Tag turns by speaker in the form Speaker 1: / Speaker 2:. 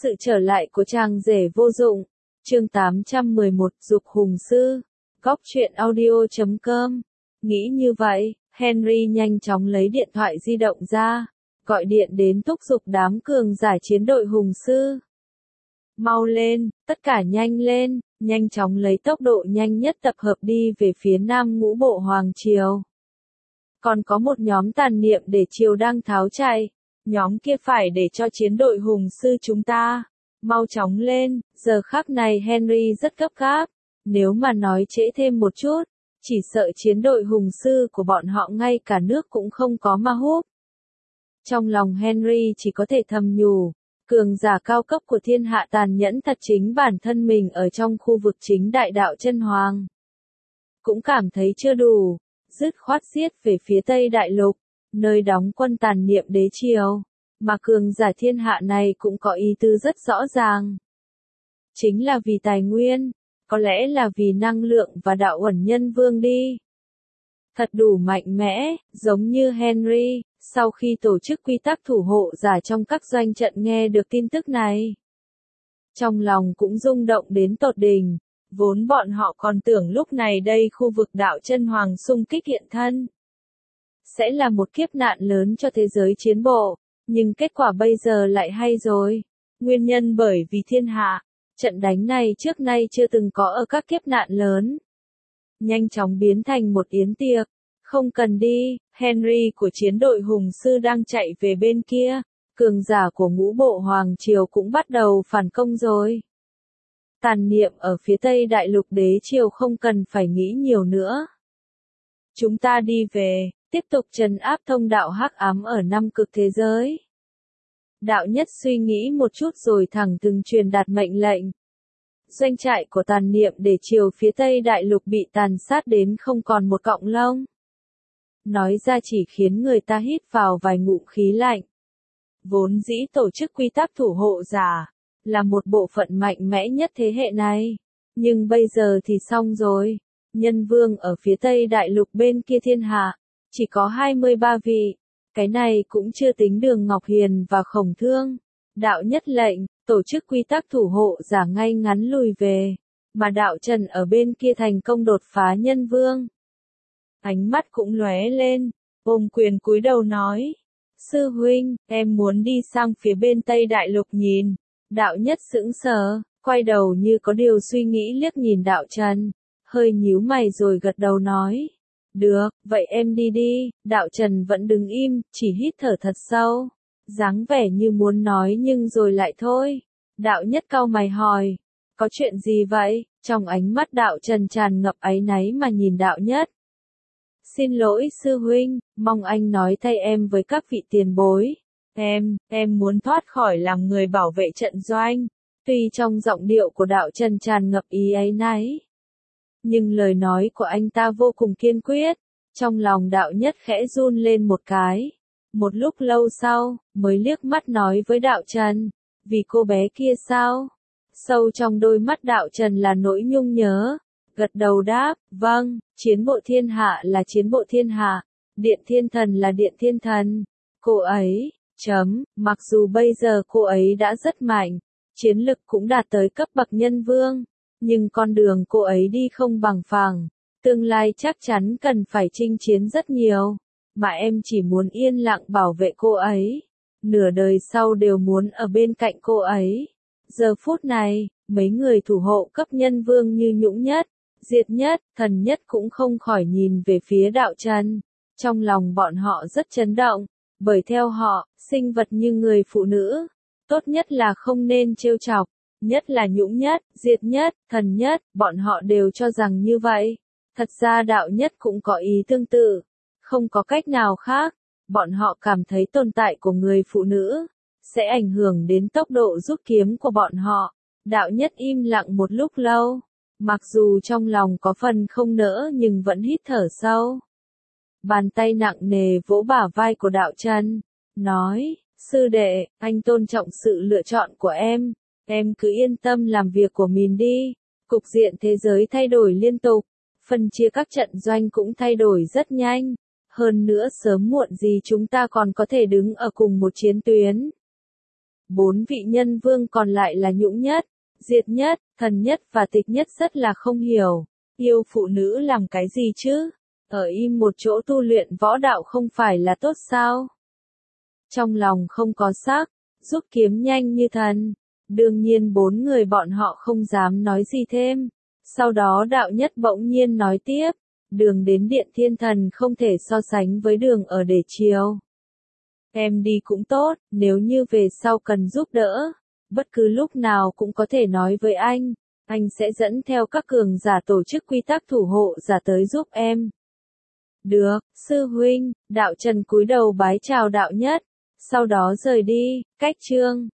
Speaker 1: Sự trở lại của chàng rể vô dụng. Chương 811, Dục Hùng Sư. Góc truyện audio.com. Nghĩ như vậy, Henry nhanh chóng lấy điện thoại di động ra, gọi điện đến thúc giục đám cường giả chiến đội Hùng Sư. Mau lên, tất cả nhanh lên, nhanh chóng lấy tốc độ nhanh nhất tập hợp đi về phía nam ngũ bộ Hoàng Triều. Còn có một nhóm tàn niệm để Triều đang tháo chạy. Nhóm kia phải để cho chiến đội Hùng Sư chúng ta. Mau chóng lên, giờ khắc này Henry rất gấp gáp. Nếu mà nói trễ thêm một chút, chỉ sợ chiến đội Hùng Sư của bọn họ ngay cả nước cũng không có mà húp. Trong lòng Henry chỉ có thể thầm nhủ, cường giả cao cấp của thiên hạ tàn nhẫn thật chính bản thân mình ở trong khu vực chính đại đạo chân hoàng. Cũng cảm thấy chưa đủ, dứt khoát giết về phía Tây Đại Lục, nơi đóng quân tàn niệm đế triều, mà cường giả thiên hạ này cũng có ý tư rất rõ ràng. Chính là vì tài nguyên, có lẽ là vì năng lượng và đạo uẩn nhân vương đi. Thật đủ mạnh mẽ, giống như Henry, sau khi tổ chức quy tắc thủ hộ giả trong các doanh trận nghe được tin tức này. Trong lòng cũng rung động đến tột đỉnh, vốn bọn họ còn tưởng lúc này đây khu vực đạo chân hoàng xung kích hiện thân. Sẽ là một kiếp nạn lớn cho thế giới chiến bộ, nhưng kết quả bây giờ lại hay rồi. Nguyên nhân bởi vì thiên hạ, trận đánh này trước nay chưa từng có ở các kiếp nạn lớn. Nhanh chóng biến thành một yến tiệc, không cần đi, Henry của chiến đội Hùng Sư đang chạy về bên kia, cường giả của ngũ bộ Hoàng Triều cũng bắt đầu phản công rồi. Tàn niệm ở phía Tây Đại Lục đế triều không cần phải nghĩ nhiều nữa. Chúng ta đi về, tiếp tục trấn áp thông đạo hắc ám ở năm cực thế giới. Đạo nhất suy nghĩ một chút rồi thẳng từng truyền đạt mệnh lệnh. Doanh trại của tàn niệm để triều phía Tây Đại Lục bị tàn sát đến không còn một cọng lông. Nói ra chỉ khiến người ta hít vào vài ngụm khí lạnh. Vốn dĩ tổ chức quy tắc thủ hộ giả, là một bộ phận mạnh mẽ nhất thế hệ này. Nhưng bây giờ thì xong rồi. Nhân vương ở phía Tây Đại Lục bên kia thiên hạ, chỉ có 23 vị. Cái này cũng chưa tính Đường Ngọc Hiền và Khổng Thương. Đạo nhất lệnh, tổ chức quy tắc thủ hộ giả ngay ngắn lùi về. Mà đạo Trần ở bên kia thành công đột phá nhân vương. Ánh mắt cũng lóe lên, ôm quyền cúi đầu nói. Sư huynh, em muốn đi sang phía bên Tây Đại Lục nhìn. Đạo nhất sững sờ, quay đầu như có điều suy nghĩ liếc nhìn đạo Trần. Hơi nhíu mày rồi gật đầu nói. Được, vậy em đi đi, đạo Trần vẫn đứng im, chỉ hít thở thật sâu. Dáng vẻ như muốn nói nhưng rồi lại thôi. Đạo nhất cau mày hỏi. Có chuyện gì vậy? Trong ánh mắt đạo Trần tràn ngập áy náy mà nhìn đạo nhất. Xin lỗi sư huynh, mong anh nói thay em với các vị tiền bối. Em muốn thoát khỏi làm người bảo vệ trận doanh. Tuy trong giọng điệu của đạo Trần tràn ngập ý áy náy, nhưng lời nói của anh ta vô cùng kiên quyết. Trong lòng đạo nhất khẽ run lên một cái. Một lúc lâu sau, mới liếc mắt nói với đạo Trần. Vì cô bé kia sao? Sâu trong đôi mắt đạo Trần là nỗi nhung nhớ. Gật đầu đáp, vâng, chiến bộ thiên hạ là chiến bộ thiên hạ. Điện thiên thần là điện thiên thần. Cô ấy, mặc dù bây giờ cô ấy đã rất mạnh. Chiến lực cũng đạt tới cấp bậc nhân vương. Nhưng con đường cô ấy đi không bằng phẳng, tương lai chắc chắn cần phải chinh chiến rất nhiều, mà em chỉ muốn yên lặng bảo vệ cô ấy, nửa đời sau đều muốn ở bên cạnh cô ấy. Giờ phút này, mấy người thủ hộ cấp nhân vương như Nhũng Nhất, Diệt Nhất, Thần Nhất cũng không khỏi nhìn về phía đạo Trần. Trong lòng bọn họ rất chấn động, bởi theo họ, sinh vật như người phụ nữ, tốt nhất là không nên trêu chọc. Nhất là Nhũng Nhất, Diệt Nhất, Thần Nhất, bọn họ đều cho rằng như vậy. Thật ra đạo nhất cũng có ý tương tự. Không có cách nào khác, bọn họ cảm thấy tồn tại của người phụ nữ sẽ ảnh hưởng đến tốc độ rút kiếm của bọn họ. Đạo nhất im lặng một lúc lâu, mặc dù trong lòng có phần không nỡ nhưng vẫn hít thở sâu. Bàn tay nặng nề vỗ bả vai của đạo Trần, nói, sư đệ, anh tôn trọng sự lựa chọn của em. Em cứ yên tâm làm việc của mình đi. Cục diện thế giới thay đổi liên tục, phân chia các trận doanh cũng thay đổi rất nhanh. Hơn nữa sớm muộn gì chúng ta còn có thể đứng ở cùng một chiến tuyến. 4 vị nhân vương còn lại là Nhũng Nhất, Diệt Nhất, Thần Nhất và Tịch Nhất rất là không hiểu. Yêu phụ nữ làm cái gì chứ? Ở im một chỗ tu luyện võ đạo không phải là tốt sao? Trong lòng không có sắc, rút kiếm nhanh như thần. Đương nhiên 4 người bọn họ không dám nói gì thêm. Sau đó đạo nhất bỗng nhiên nói tiếp, đường đến Điện Thiên Thần không thể so sánh với đường ở Để Triều. Em đi cũng tốt, nếu như về sau cần giúp đỡ, bất cứ lúc nào cũng có thể nói với anh sẽ dẫn theo các cường giả tổ chức quy tắc thủ hộ giả tới giúp em. Được, sư huynh, đạo Trần cúi đầu bái chào đạo nhất, sau đó rời đi, cách chương.